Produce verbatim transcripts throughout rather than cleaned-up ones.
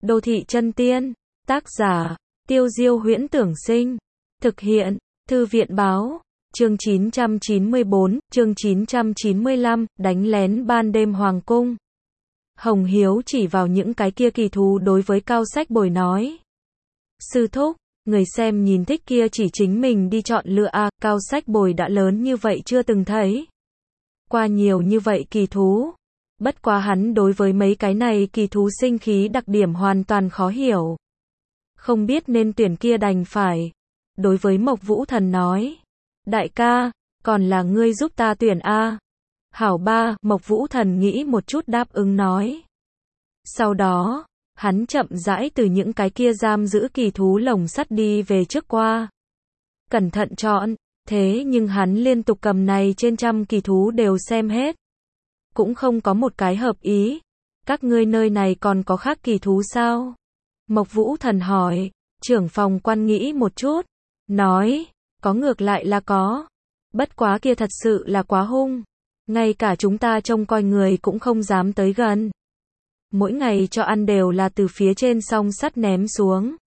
Đô thị chân tiên, tác giả, Tiêu Diêu Huyễn Tưởng Sinh, thực hiện, Thư viện Báo, chương chín trăm chín mươi bốn, chương chín trăm chín mươi lăm, đánh lén ban đêm hoàng cung. Hồng Hiếu chỉ vào những cái kia kỳ thú đối với Cao Sách Bồi nói. Sư thúc, người xem nhìn thích kia chỉ chính mình đi chọn lựa a, Cao Sách Bồi đã lớn như vậy chưa từng thấy qua nhiều như vậy kỳ thú. Bất quá hắn đối với mấy cái này kỳ thú sinh khí đặc điểm hoàn toàn khó hiểu. Không biết nên tuyển kia đành phải. Đối với Mộc Vũ Thần nói. Đại ca, còn là ngươi giúp ta tuyển a. Hảo ba, Mộc Vũ Thần nghĩ một chút đáp ứng nói. Sau đó, hắn chậm rãi từ những cái kia giam giữ kỳ thú lồng sắt đi về trước qua. Cẩn thận chọn, thế nhưng hắn liên tục cầm này trên trăm kỳ thú đều xem hết. Cũng không có một cái hợp ý. Các ngươi nơi này còn có khác kỳ thú sao? Mộc Vũ Thần hỏi, trưởng phòng quan nghĩ một chút, nói, có ngược lại là có. Bất quá kia thật sự là quá hung. Ngay cả chúng ta trông coi người cũng không dám tới gần. Mỗi ngày cho ăn đều là từ phía trên song sắt ném xuống.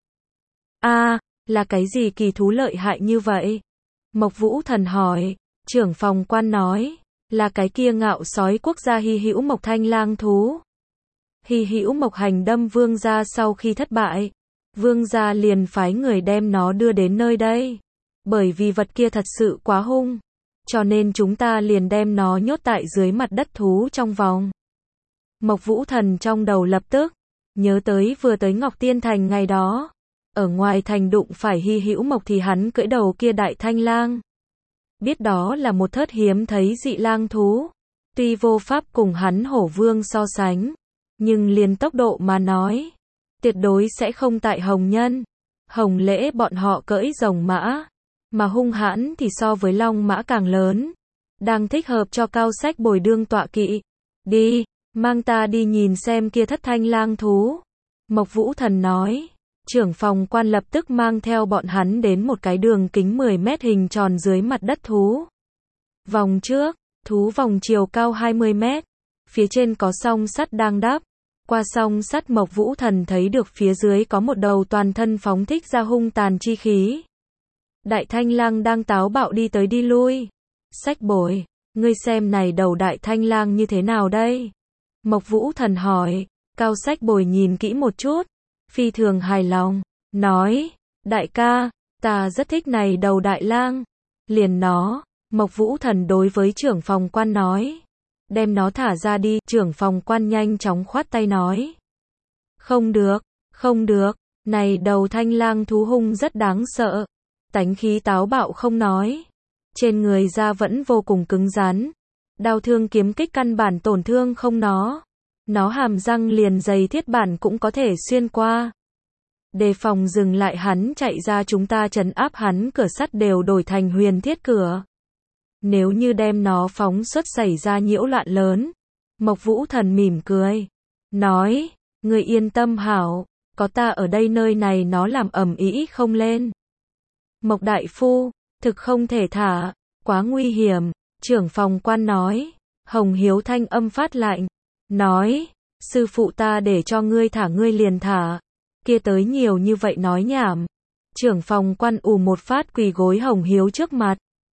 A, là cái gì kỳ thú lợi hại như vậy? Mộc Vũ Thần hỏi, trưởng phòng quan nói, là cái kia ngạo sói quốc gia hy hữu Mộc Thanh Lang thú. Hy hữu Mộc Hành đâm vương gia sau khi thất bại, vương gia liền phái người đem nó đưa đến nơi đây. Bởi vì vật kia thật sự quá hung, cho nên chúng ta liền đem nó nhốt tại dưới mặt đất thú trong vòng. Mộc Vũ Thần trong đầu lập tức nhớ tới vừa tới Ngọc Tiên Thành ngày đó, ở ngoài thành đụng phải hy hữu Mộc thì hắn cưỡi đầu kia đại thanh lang. Biết đó là một thớt hiếm thấy dị lang thú, tuy vô pháp cùng hắn hổ vương so sánh, nhưng liền tốc độ mà nói, tuyệt đối sẽ không tại Hồng Nhân, Hồng Lễ bọn họ cưỡi rồng mã, mà hung hãn thì so với long mã càng lớn, đang thích hợp cho Cao Sách Bồi đương tọa kỵ. Đi, mang ta đi nhìn xem kia thất thanh lang thú. Mộc Vũ Thần nói, trưởng phòng quan lập tức mang theo bọn hắn đến một cái đường kính mười mét hình tròn dưới mặt đất thú. Vòng trước, thú vòng chiều cao hai mươi mét, phía trên có song sắt đang đắp. Qua song sắt Mộc Vũ Thần thấy được phía dưới có một đầu toàn thân phóng thích ra hung tàn chi khí. Đại thanh lang đang táo bạo đi tới đi lui. Sách Bồi, ngươi xem này đầu đại thanh lang như thế nào đây? Mộc Vũ Thần hỏi. Cao Sách Bồi nhìn kỹ một chút, phi thường hài lòng, nói, đại ca, ta rất thích này đầu đại lang. Liền nó, Mộc Vũ Thần đối với trưởng phòng quan nói, đem nó thả ra đi. Trưởng phòng quan nhanh chóng khoát tay nói, không được, không được, này đầu thanh lang thú hung rất đáng sợ, tánh khí táo bạo không nói, trên người da vẫn vô cùng cứng rắn, đao thương kiếm kích căn bản tổn thương không nó, nó hàm răng liền dày thiết bản cũng có thể xuyên qua. Đề phòng dừng lại hắn chạy ra, chúng ta trấn áp hắn cửa sắt đều đổi thành huyền thiết cửa. Nếu như đem nó phóng xuất xảy ra nhiễu loạn lớn. Mộc Vũ Thần mỉm cười, nói, người yên tâm hảo, có ta ở đây nơi này nó làm ầm ĩ không lên. Mộc đại phu, thực không thể thả, quá nguy hiểm. Trưởng phòng quan nói. Hồng Hiếu thanh âm phát lạnh, nói, sư phụ ta để cho ngươi thả ngươi liền thả, kia tới nhiều như vậy nói nhảm. Trưởng phòng quan ù một phát quỳ gối Hồng Hiếu trước mặt,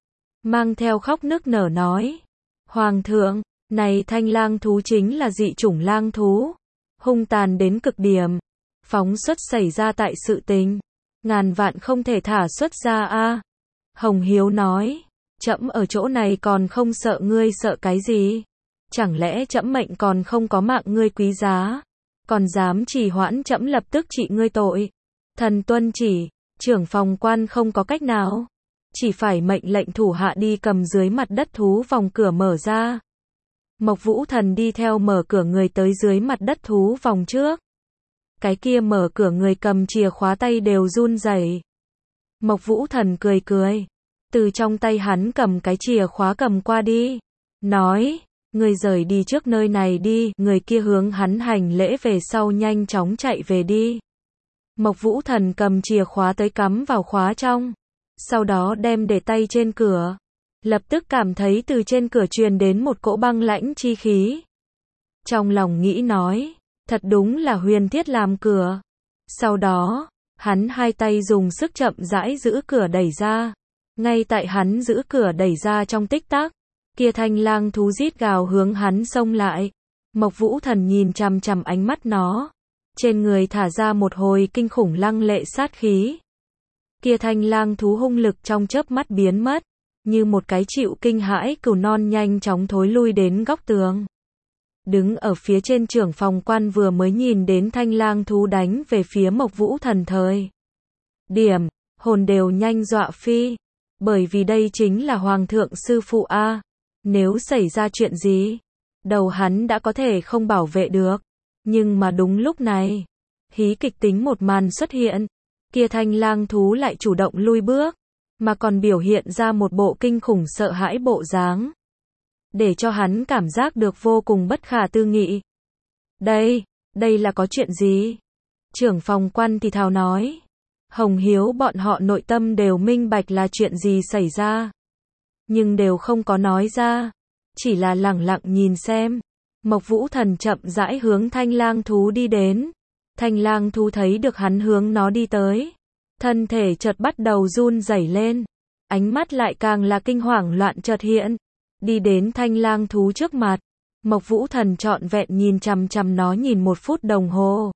mang theo khóc nức nở nói, hoàng thượng, này thanh lang thú chính là dị chủng lang thú, hung tàn đến cực điểm, phóng xuất xảy ra tại sự tình, ngàn vạn không thể thả xuất ra a. Hồng Hiếu nói, trẫm ở chỗ này còn không sợ ngươi sợ cái gì? Chẳng lẽ trẫm mệnh còn không có mạng ngươi quý giá, còn dám trì hoãn trẫm lập tức trị ngươi tội? Thần tuân chỉ. Trưởng phòng quan không có cách nào, chỉ phải mệnh lệnh thủ hạ đi cầm dưới mặt đất thú vòng cửa mở ra. Mộc Vũ Thần đi theo mở cửa người tới dưới mặt đất thú vòng trước. Cái kia mở cửa người cầm chìa khóa tay đều run rẩy. Mộc Vũ Thần cười cười, từ trong tay hắn cầm cái chìa khóa cầm qua đi, nói, người rời đi trước nơi này đi. Người kia hướng hắn hành lễ về sau nhanh chóng chạy về đi. Mộc Vũ Thần cầm chìa khóa tới cắm vào khóa trong, sau đó đem để tay trên cửa, lập tức cảm thấy từ trên cửa truyền đến một cỗ băng lãnh chi khí. Trong lòng nghĩ nói, Thật đúng là huyền thiết làm cửa. Sau đó, hắn hai tay dùng sức chậm rãi giữ cửa đẩy ra. Ngay tại hắn giữ cửa đẩy ra trong tích tắc, kia thanh lang thú rít gào hướng hắn xông lại. Mộc Vũ Thần nhìn chằm chằm ánh mắt nó, trên người thả ra một hồi kinh khủng lăng lệ sát khí. Kia thanh lang thú hung lực trong chớp mắt biến mất, như một cái chịu kinh hãi cừu non nhanh chóng thối lui đến góc tường. Đứng ở phía trên trưởng phòng quan vừa mới nhìn đến thanh lang thú đánh về phía Mộc Vũ Thần thời điểm, hồn đều nhanh dọa phi, bởi vì đây chính là Hoàng thượng sư phụ a, nếu xảy ra chuyện gì, đầu hắn đã có thể không bảo vệ được. Nhưng mà đúng lúc này, hí kịch tính một màn xuất hiện, kia thanh lang thú lại chủ động lui bước, mà còn biểu hiện ra một bộ kinh khủng sợ hãi bộ dáng, để cho hắn cảm giác được vô cùng bất khả tư nghị. Đây, đây là có chuyện gì? Trưởng phòng quan thì thào nói. Hồng Hiếu bọn họ nội tâm đều minh bạch là chuyện gì xảy ra, nhưng đều không có nói ra, chỉ là lẳng lặng nhìn xem. Mộc Vũ Thần chậm rãi hướng thanh lang thú đi đến. Thanh lang thú thấy được hắn hướng nó đi tới, thân thể chợt bắt đầu run rẩy lên, ánh mắt lại càng là kinh hoàng loạn chợt hiện. Đi đến thanh lang thú trước mặt, Mộc Vũ Thần trọn vẹn nhìn chằm chằm nó nhìn một phút đồng hồ.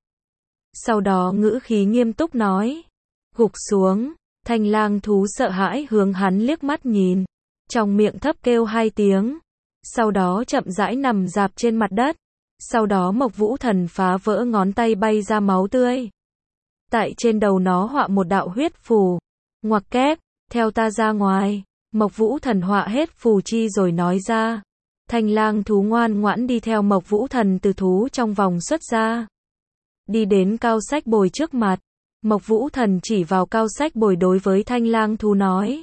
Sau đó ngữ khí nghiêm túc nói, gục xuống. Thanh lang thú sợ hãi hướng hắn liếc mắt nhìn, trong miệng thấp kêu hai tiếng, sau đó chậm rãi nằm rạp trên mặt đất. Sau đó Mộc Vũ Thần phá vỡ ngón tay bay ra máu tươi. Tại trên đầu nó họa một đạo huyết phù, ngoặc kép, theo ta ra ngoài. Mộc Vũ Thần họa hết phù chi rồi nói ra. Thanh lang thú ngoan ngoãn đi theo Mộc Vũ Thần từ thú trong vòng xuất ra. Đi đến Cao Sách Bồi trước mặt, Mộc Vũ Thần chỉ vào Cao Sách Bồi đối với thanh lang thú nói.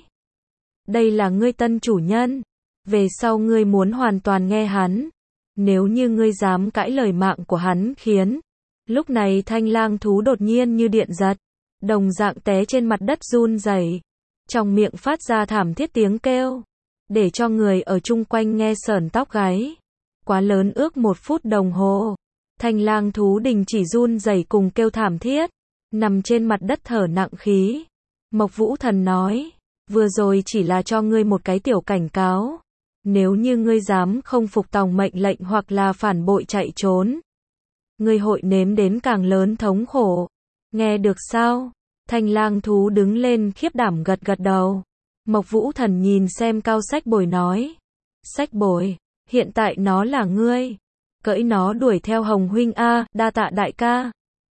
Đây là ngươi tân chủ nhân, về sau ngươi muốn hoàn toàn nghe hắn. Nếu như ngươi dám cãi lời mạng của hắn khiến. Lúc này thanh lang thú đột nhiên như điện giật, đồng dạng té trên mặt đất run rẩy, trong miệng phát ra thảm thiết tiếng kêu, để cho người ở chung quanh nghe sởn tóc gáy. Quá lớn ước một phút đồng hồ, thanh lang thú đình chỉ run rẩy cùng kêu thảm thiết, nằm trên mặt đất thở nặng khí. Mộc Vũ Thần nói, vừa rồi chỉ là cho ngươi một cái tiểu cảnh cáo. Nếu như ngươi dám không phục tòng mệnh lệnh hoặc là phản bội chạy trốn, ngươi hội nếm đến càng lớn thống khổ. Nghe được sao? Thanh lang thú đứng lên khiếp đảm gật gật đầu. Mộc Vũ Thần nhìn xem Cao Sách Bồi nói. Sách Bồi, hiện tại nó là ngươi. Cưỡi nó đuổi theo Hồng huynh a, đa tạ đại ca.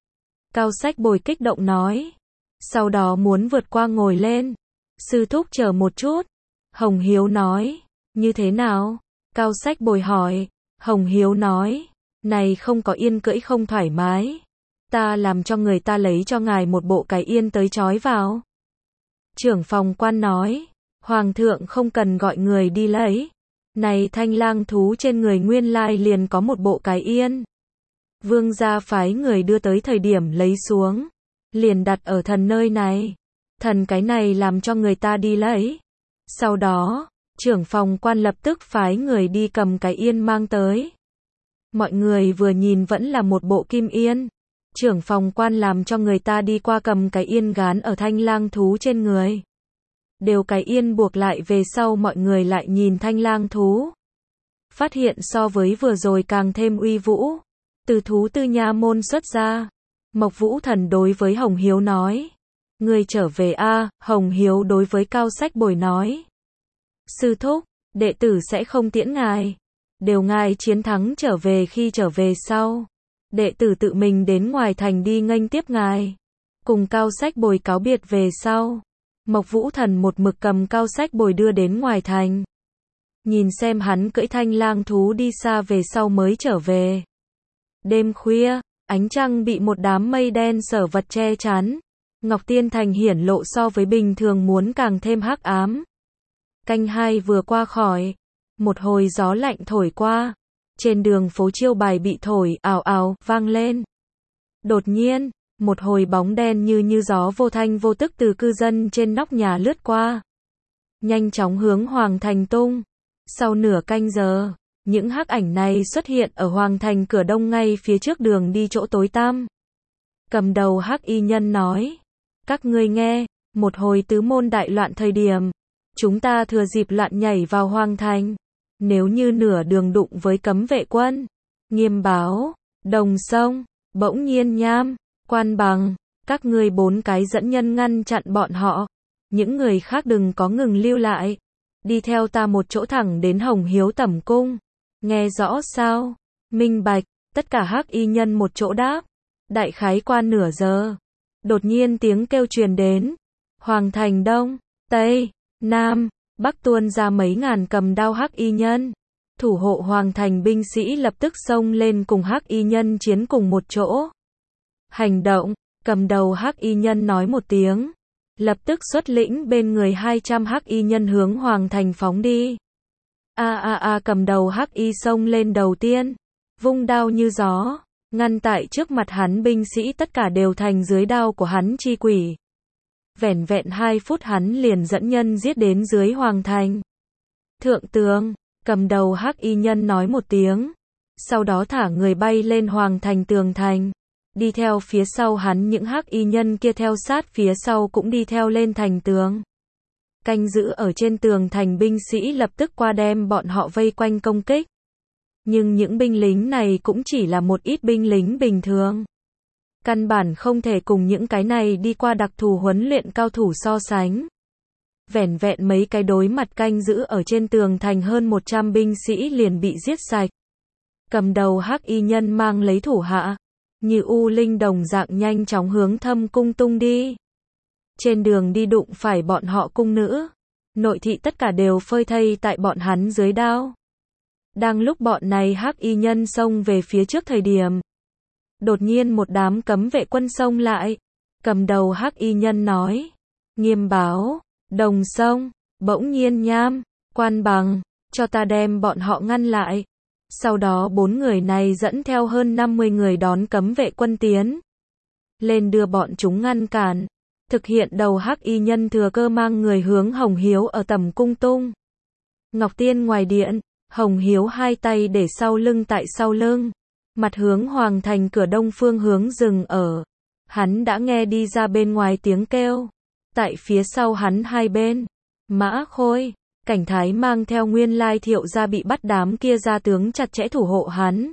Cao Sách Bồi kích động nói. Sau đó muốn vượt qua ngồi lên. Sư thúc chờ một chút. Hồng Hiếu nói. Như thế nào? Cao Sách Bồi hỏi. Hồng Hiếu nói. Này không có yên cưỡi không thoải mái. Ta làm cho người ta lấy cho ngài một bộ cái yên tới trói vào. Trưởng phòng quan nói. Hoàng thượng không cần gọi người đi lấy. Này thanh lang thú trên người nguyên lai liền có một bộ cái yên. Vương gia phái người đưa tới thời điểm lấy xuống. Liền đặt ở thần nơi này. Thần cái này làm cho người ta đi lấy. Sau đó, trưởng phòng quan lập tức phái người đi cầm cái yên mang tới. Mọi người vừa nhìn vẫn là một bộ kim yên. Trưởng phòng quan làm cho người ta đi qua cầm cái yên gán ở thanh lang thú trên người. Đều cái yên buộc lại về sau mọi người lại nhìn thanh lang thú. Phát hiện so với vừa rồi càng thêm uy vũ. Từ thú tư nha môn xuất ra. Mộc Vũ Thần đối với Hồng Hiếu nói. Người trở về a. Hồng Hiếu đối với Cao Sách Bồi nói. Sư thúc, đệ tử sẽ không tiễn ngài. Đều ngài chiến thắng trở về khi trở về sau. Đệ tử tự mình đến ngoài thành đi nghênh tiếp ngài. Cùng Cao Sách Bồi cáo biệt về sau. Mộc Vũ Thần một mực cầm Cao Sách Bồi đưa đến ngoài thành. Nhìn xem hắn cưỡi thanh lang thú đi xa về sau mới trở về. Đêm khuya, ánh trăng bị một đám mây đen sở vật che chắn. Ngọc Tiên Thành hiển lộ so với bình thường muốn càng thêm hắc ám. Canh hai vừa qua khỏi. Một hồi gió lạnh thổi qua. Trên đường phố chiêu bài bị thổi ào ào vang lên. Đột nhiên, một hồi bóng đen như như gió vô thanh vô tức từ cư dân trên nóc nhà lướt qua. Nhanh chóng hướng Hoàng Thành tung. Sau nửa canh giờ, Những hắc ảnh này xuất hiện ở hoàng thành cửa đông ngay phía trước đường đi chỗ tối tăm. Cầm đầu hắc y nhân nói, các ngươi nghe, một hồi tứ môn đại loạn thời điểm, chúng ta thừa dịp loạn nhảy vào hoàng thành. Nếu như nửa đường đụng với cấm vệ quân, Nghiêm Báo, Đồng Sông, Bỗng Nhiên Nham, Quan Bằng, các ngươi bốn cái dẫn nhân ngăn chặn bọn họ. Những người khác đừng có ngừng lưu lại. Đi theo ta một chỗ thẳng đến Hồng Hiếu Tẩm Cung. Nghe rõ sao? Minh bạch, tất cả hắc y nhân một chỗ đáp. Đại khái qua nửa giờ. Đột nhiên tiếng kêu truyền đến. Hoàng thành Đông, Tây, Nam, Bắc tuôn ra mấy ngàn cầm đao hắc y nhân. Thủ hộ hoàng thành binh sĩ lập tức xông lên cùng hắc y nhân chiến cùng một chỗ. Hành động, cầm đầu hắc y nhân nói một tiếng. Lập tức xuất lĩnh bên người hai trăm hắc y nhân hướng hoàng thành phóng đi. A a a cầm đầu hắc y xông lên đầu tiên. Vung đao như gió. Ngăn tại trước mặt hắn binh sĩ tất cả đều thành dưới đao của hắn chi quỷ. Vẻn vẹn hai phút hắn liền dẫn nhân giết đến dưới hoàng thành. Thượng tướng, cầm đầu hắc y nhân nói một tiếng. Sau đó thả người bay lên hoàng thành tường thành. Đi theo phía sau hắn những hắc y nhân kia theo sát phía sau cũng đi theo lên thành tường. Canh giữ ở trên tường thành binh sĩ lập tức qua đem bọn họ vây quanh công kích. Nhưng những binh lính này cũng chỉ là một ít binh lính bình thường. Căn bản không thể cùng những cái này đi qua đặc thù huấn luyện cao thủ so sánh. Vẻn vẹn mấy cái đối mặt canh giữ ở trên tường thành hơn một trăm binh sĩ liền bị giết sạch. Cầm đầu hắc y nhân mang lấy thủ hạ, như u linh đồng dạng nhanh chóng hướng Thâm Cung tung đi. Trên đường đi đụng phải bọn họ cung nữ, nội thị tất cả đều phơi thây tại bọn hắn dưới đao. Đang lúc bọn này hắc y nhân xông về phía trước thời điểm, đột nhiên một đám cấm vệ quân xông lại. Cầm đầu hắc y nhân nói, Nghiêm Báo, Đồng Sông, Bỗng Nhiên Nham, Quan Bằng, cho ta đem bọn họ ngăn lại. Sau đó bốn người này dẫn theo hơn năm mươi người đón cấm vệ quân tiến lên đưa bọn chúng ngăn cản. Thực hiện đầu hắc y nhân thừa cơ mang người hướng Hồng Hiếu ở Tẩm Cung tung. Ngọc Tiên ngoài điện, Hồng Hiếu hai tay để sau lưng tại sau lưng, mặt hướng hoàng thành cửa đông phương hướng dừng ở. Hắn đã nghe đi ra bên ngoài tiếng kêu. Tại phía sau hắn hai bên, Mã Khôi, Cảnh Thái mang theo nguyên lai Thiệu gia bị bắt đám kia gia tướng chặt chẽ thủ hộ hắn.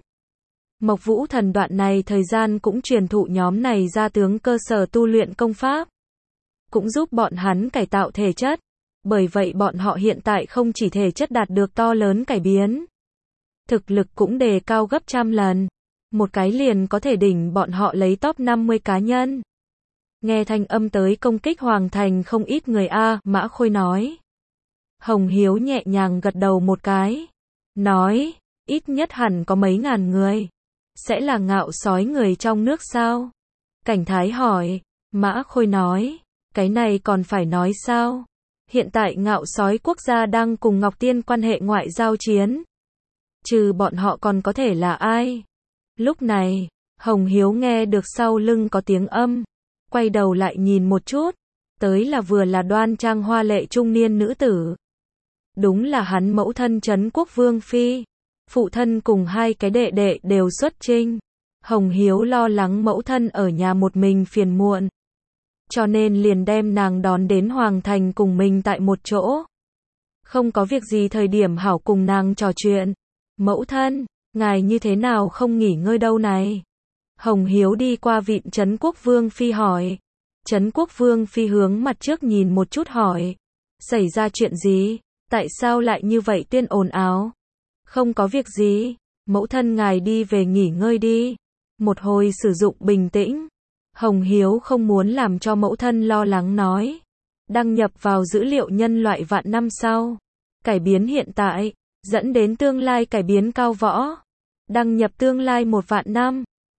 Mộc Vũ Thần đoạn này thời gian cũng truyền thụ nhóm này gia tướng cơ sở tu luyện công pháp. Cũng giúp bọn hắn cải tạo thể chất. Bởi vậy bọn họ hiện tại không chỉ thể chất đạt được to lớn cải biến. Thực lực cũng đề cao gấp trăm lần. Một cái liền có thể đỉnh bọn họ lấy top năm mươi cá nhân. Nghe thanh âm tới công kích hoàng thành không ít người a, Mã Khôi nói. Hồng Hiếu nhẹ nhàng gật đầu một cái. Nói, ít nhất hẳn có mấy ngàn người. Sẽ là ngạo sói người trong nước sao? Cảnh Thái hỏi. Mã Khôi nói, cái này còn phải nói sao? Hiện tại ngạo sói quốc gia đang cùng Ngọc Tiên quan hệ ngoại giao chiến. Trừ bọn họ còn có thể là ai? Lúc này, Hồng Hiếu nghe được sau lưng có tiếng âm. Quay đầu lại nhìn một chút. Tới là vừa là đoan trang hoa lệ trung niên nữ tử. Đúng là hắn mẫu thân Trấn Quốc Vương Phi. Phụ thân cùng hai cái đệ đệ đều xuất chinh. Hồng Hiếu lo lắng mẫu thân ở nhà một mình phiền muộn. Cho nên liền đem nàng đón đến hoàng thành cùng mình tại một chỗ. Không có việc gì thời điểm hảo cùng nàng trò chuyện. Mẫu thân, ngài như thế nào không nghỉ ngơi đâu này? Hồng Hiếu đi qua vịn Trấn Quốc Vương Phi hỏi. Trấn Quốc Vương Phi hướng mặt trước nhìn một chút hỏi. Xảy ra chuyện gì? Tại sao lại như vậy tiên ồn ào? Không có việc gì. Mẫu thân ngài đi về nghỉ ngơi đi. Một hồi sử dụng bình tĩnh. Hồng Hiếu không muốn làm cho mẫu thân lo lắng nói. Đăng nhập vào dữ liệu nhân loại vạn năm sau. Cải biến hiện tại. Dẫn đến tương lai cải biến cao võ. Đăng nhập tương lai một vạn năm.